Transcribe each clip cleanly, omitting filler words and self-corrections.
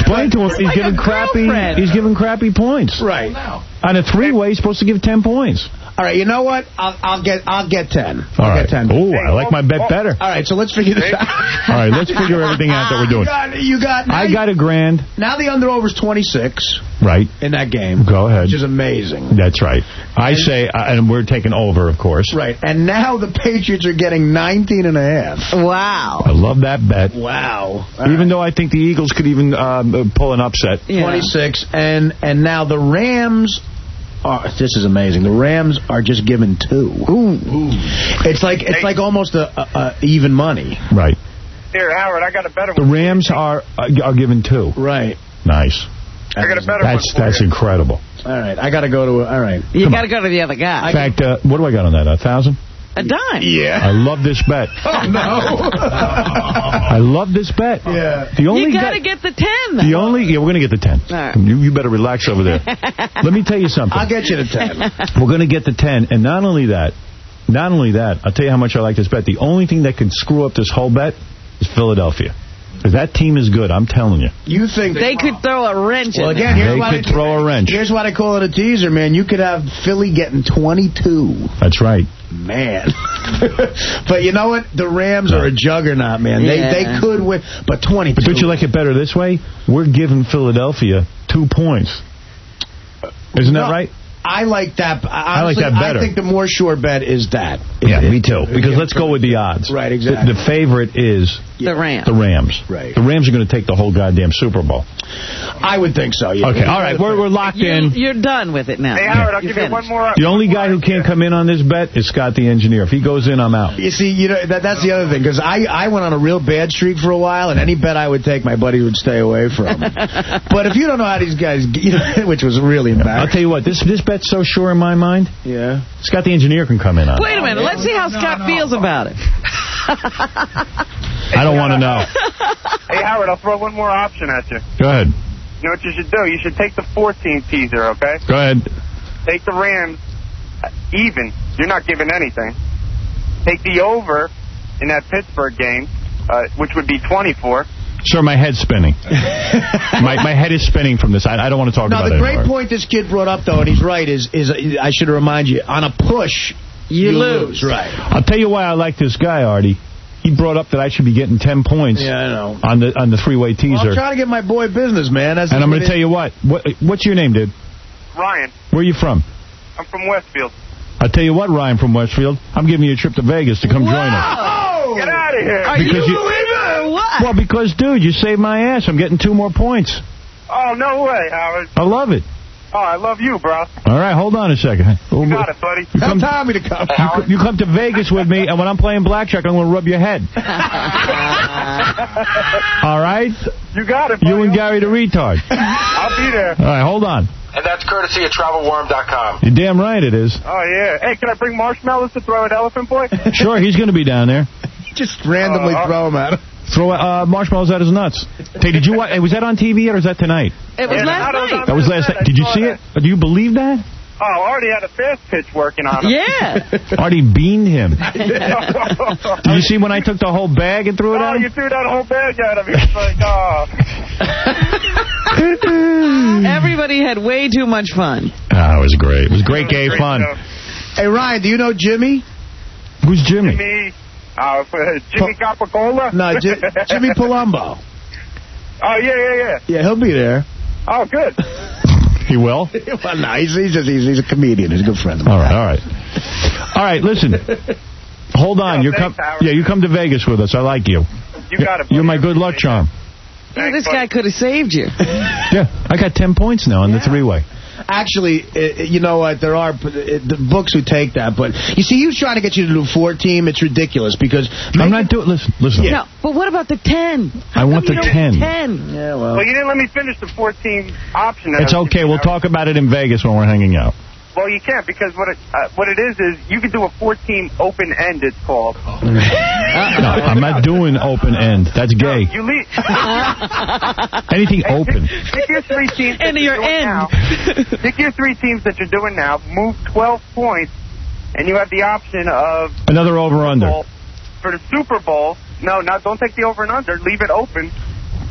Explain to him. He's giving crappy points. Right. On a three-way, he's supposed to give 10 points. All right, you know what? I'll get 10. All right. Oh, I like my bet better. All right, so let's figure this out. All right, let's figure everything out that we're doing. You got. I got $1,000. Now the under/over is 26. Right. In that game. Go ahead. Which is amazing. That's right. I say, and we're taking over, of course. Right. And now the Patriots are getting 19.5. Wow. I love that bet. Wow. Even though I think the Eagles could even pull an upset. 26. And now the Rams. This is amazing. The Rams are just given 2. Ooh. It's like almost a even money. Right. Here, Howard, I got a better one. The Rams are given 2. Right. Nice. I got a better one. That's incredible. All right. I got to go to. All right. You got to go to the other guy. In fact, what do I got on that? 1,000? A dime. Yeah. I love this bet. Oh, no. I love this bet. Yeah. You got to get the 10. We're going to get the 10. All right. You better relax over there. Let me tell you something. I'll get you the 10. We're going to get the 10. And not only that, I'll tell you how much I like this bet. The only thing that can screw up this whole bet is Philadelphia. Because that team is good, I'm telling you. You think they could throw a wrench in again, they could throw a wrench. Here's why I call it a teaser, man. You could have Philly getting 22. That's right. Man. But you know what? The Rams are a juggernaut, man. Yeah. They could win, but 22. But don't you like it better this way? We're giving Philadelphia 2 points. Isn't that right? I like that. Honestly, I like that better. I think the more sure bet is that. Yeah, me too. Because let's go with the odds. Right, exactly. The favorite is the Rams. The Rams. Right. The Rams are going to take the whole goddamn Super Bowl. I would think so, yeah. Okay, all right. We're locked in. You're done with it now. Hey, Howard, I'll give you one more. The only guy who can't come in on this bet is Scott the engineer. If he goes in, I'm out. You see, that's the other thing, because I went on a real bad streak for a while, and any bet I would take, my buddy would stay away from. But if you don't know how these guys, which was really embarrassing. I'll tell you what, this bet's so sure in my mind. Yeah. Scott the engineer can come in on it. Wait a minute. Let's see how Scott feels about it. I don't want to know. Hey, Howard, I'll throw one more option at you. Go ahead. You know what you should do? You should take the 14 teaser, okay? Go ahead. Take the Rams even. You're not giving anything. Take the over in that Pittsburgh game, which would be 24. Sir, my head's spinning. my head is spinning from this. I don't want to talk about it anymore. Now, the great point this kid brought up, though, and he's right, is I should remind you, on a push, you lose. Right. I'll tell you why I like this guy, Artie. He brought up that I should be getting 10 points. Yeah, I know. On the three-way teaser. Well, I'm trying to get my boy business, man. And I'm going to tell you what. What's your name, dude? Ryan. Where are you from? I'm from Westfield. I'll tell you what, Ryan from Westfield. I'm giving you a trip to Vegas to come join us. Get out of here. Are you believing or what? Well, because, dude, you saved my ass. I'm getting 2 more points. Oh, no way, Howard. I love it. Oh, I love you, bro. All right, hold on a second. You got it, buddy. Tell Tommy to come. You come to Vegas with me, and when I'm playing blackjack, I'm going to rub your head. All right? You got it, buddy. You and Gary the retard. I'll be there. All right, hold on. And that's courtesy of TravelWarm.com. You're damn right it is. Oh, yeah. Hey, can I bring marshmallows to throw at Elephant Boy? Sure, he's going to be down there. Just randomly throw them at him. Throw marshmallows at his nuts. Hey, did you watch? Was that on TV or was that tonight? It was last night. That was last night. Did you see it? Do you believe that? Oh, Artie had a fast pitch working on him. Yeah. Artie beamed him. Did you see when I took the whole bag and threw it at him? Oh, you threw that whole bag at him. He was like, oh. Everybody had way too much fun. Oh, it was great. It was great gay fun. Stuff. Hey, Ryan, do you know Jimmy? Who's Jimmy? Jimmy Capicola? No, Jimmy Palumbo. Oh, yeah. Yeah, he'll be there. Oh, good. He will? Well, no, he's a comedian. He's a good friend of mine. All right, listen. Hold on. You come to Vegas with us. I like you. You got it. You're my good luck charm. Thanks, this guy could have saved you. Yeah, I got 10 points now on the three-way. Actually, you know what? There are the books who take that, but you see, he was trying to get you to do 4-team. It's ridiculous because I'm not doing. Listen. Yeah. No, but what about the 10? I want the 10. Yeah, well, you didn't let me finish the 14 option. It's okay. We'll talk about it in Vegas when we're hanging out. Well, you can't because what it is you can do a 14 open end. It's called. No, I'm not doing open end. That's gay. No, you leave. Anything open. Pick your 3 teams. End of your end. Pick your 3 teams that you're doing now. Move 12 points, and you have the option of another over under for the Super Bowl. No, don't take the over and under. Leave it open.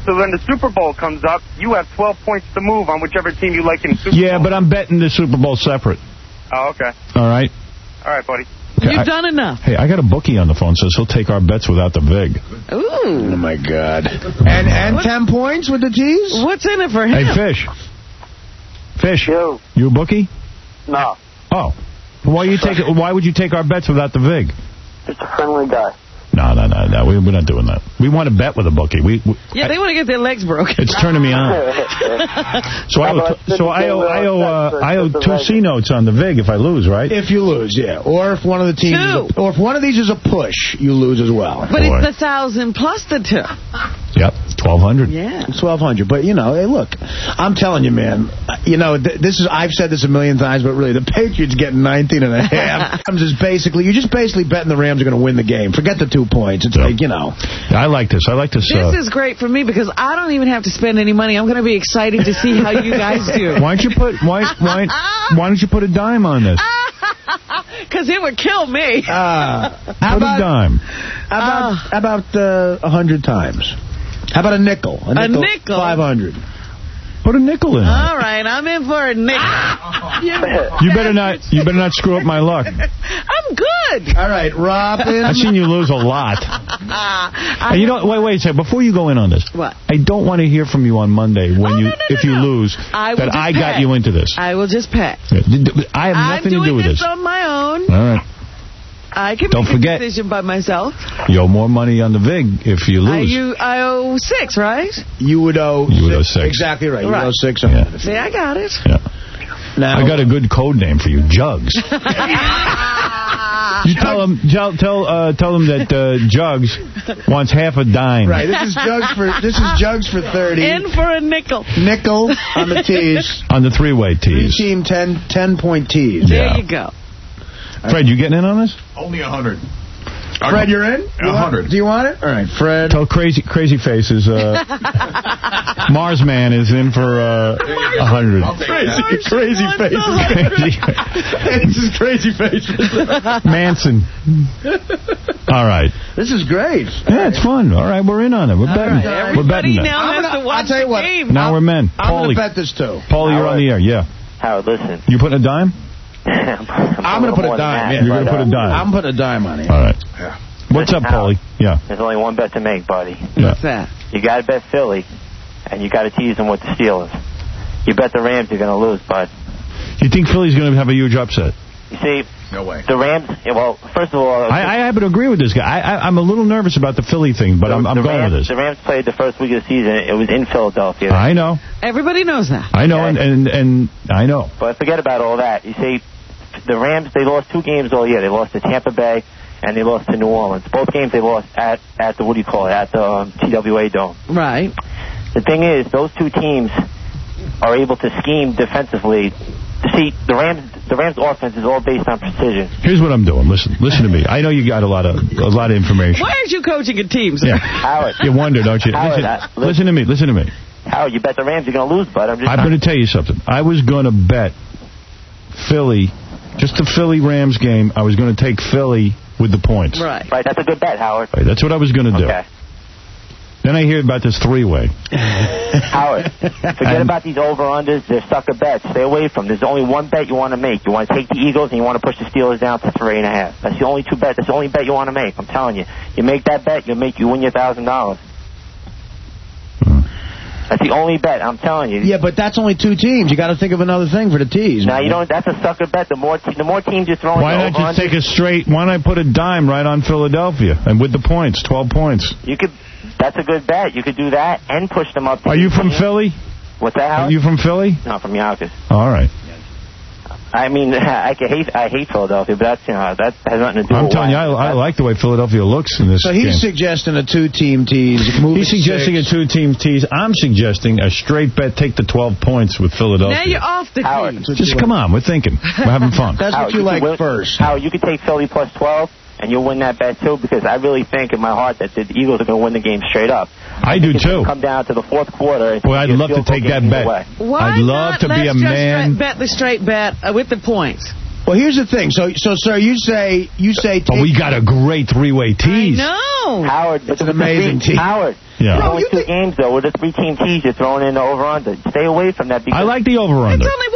So when the Super Bowl comes up, you have 12 points to move on whichever team you like in the Super Bowl. Yeah, but I'm betting the Super Bowl separate. Oh, okay. All right? All right, buddy. Okay, You've done enough. Hey, I got a bookie on the phone, says he'll take our bets without the VIG. Ooh. Oh, my God. And 10 points with the tees? What's in it for him? Hey, Fish, Yo. you a bookie? No, Oh. Why would you take our bets without the VIG? just a friendly guy. No. We're not doing that. We want to bet with a bookie. Yeah, they want to get their legs broken. It's turning me on. So I owe 2 C notes on the VIG if I lose, right? If you lose, yeah. Or if one of the teams, or if one of these is a push, you lose as well. But it's the 1,000 plus the 2. Yep, 1,200. Yeah. 1,200. But, you know, hey, look, I'm telling you, man, you know, I've said this a million times, but really, the Patriots getting 19 and a half. You're just basically betting the Rams are going to win the game. Forget the 2 points. It's like, you know. I like this. This is great for me because I don't even have to spend any money. I'm going to be excited to see how you guys do. Why don't you put a dime on this? Because it would kill me. How about a dime? How about 100 times? How about a nickel? A nickel? 500. Put a nickel in. All right, I'm in for a nickel. You better not screw up my luck. I'm good. All right, Robin. I've seen you lose a lot. And you know, wait a second. Before you go in on this, what? I don't want to hear from you on Monday when if you lose that I got you into this. I will just pay. I have nothing to do with this. I'm doing this on my own. All right. I can make a decision by myself. You owe more money on the VIG if you lose. I owe 6, right? You would owe 6. Exactly right. You owe 6. Yeah. See, I got it. Yeah. Now, I got a good code name for you, Jugs. You tell him that Jugs wants half a dime. Right. This is Jugs for 30. In for a nickel. Nickel on the tees. On the 3-way tees. 3-team 10-point tees. There you go. Fred, you getting in on this? Only 100. Fred, you're in? 100. Do you want it? All right, Fred. Tell Crazy Faces. Mars Man is in for 100. Crazy Faces. This is Crazy Faces. Manson. All right. This is great. Yeah, it's fun. All right, we're in on it. We're betting. Right. We're betting now has to watch I'll tell you what. game. Now we're men. I'm going to bet this too. Paulie, you're on the air. Yeah. Howard, listen. You putting a dime? I'm going to put a dime. You're going to put a dime. I'm putting a dime on it. All right. Yeah. What's up, Paulie? Yeah. There's only one bet to make, buddy. Yeah. What's that? You got to bet Philly, and you got to tease them with the Steelers. You bet the Rams, you're going to lose, bud. You think Philly's going to have a huge upset? You see, no way. The Rams, well, first of all... I happen to agree with this guy. I'm a little nervous about the Philly thing, but I'm going with this. The Rams played the first week of the season. It was in Philadelphia. I know. Everybody knows that. I know, and I know. But forget about all that. You see, the Rams, they lost 2 games all year. They lost to Tampa Bay, and they lost to New Orleans. Both games they lost at the, what do you call it, at the TWA Dome. Right. The thing is, those 2 teams are able to scheme defensively. See, the Rams' offense is all based on precision. Here's what I'm doing. Listen to me. I know you got a lot of information. Why aren't you coaching a team, sir? Yeah. Howard. You wonder, don't you? Howard, listen to me. Listen to me. Howard, you bet the Rams are going to lose, bud. I'm going to tell you something. I was going to bet Philly, just the Philly-Rams game. I was going to take Philly with the points. Right. Right, that's a good bet, Howard. Right, that's what I was going to do. Okay. Then I hear about this 3-way. Howard, forget about these over-unders. They're sucker bets. Stay away from them. There's only one bet you want to make. You want to take the Eagles and you want to push the Steelers down to 3.5. That's the only 2 bets. That's the only bet you want to make. I'm telling you. You make that bet, you win your $1,000. That's the only bet. I'm telling you. Yeah, but that's only 2 teams. You got to think of another thing for the tees. Now, you don't. That's a sucker bet. The more teams you're throwing. Why not just take a straight? Why not put a dime right on Philadelphia and with the points, 12 points? You could. That's a good bet. You could do that and push them up. Are you from Philly? What's that, Howard? Are you from Philly? No, from Yonkers. All right. I mean, I hate Philadelphia, but that's, that has nothing to do with it. I'm telling you, I like the way Philadelphia looks in this game. So he's suggesting a 2-team tees. He's suggesting a 2-team tees. I'm suggesting a straight bet, take the 12 points with Philadelphia. Now you're off the team. Just come on, we're thinking. We're having fun. That's what you like first. Howard, you could take Philly plus 12, and you'll win that bet, too, because I really think in my heart that the Eagles are going to win the game straight up. I do, too. Come down to the 4th quarter. Well, I'd love to take that bet. Why I'd love to be a man. Bet the straight bet with the points. Well, here's the thing. So, sir, you say. But we got a great three-way tease. No. Howard, it's an amazing team. Howard. Yeah. There's only 2 games, though, with a 3-team tease. You're throwing in the over-under. Stay away from that. I like the over-under. It's only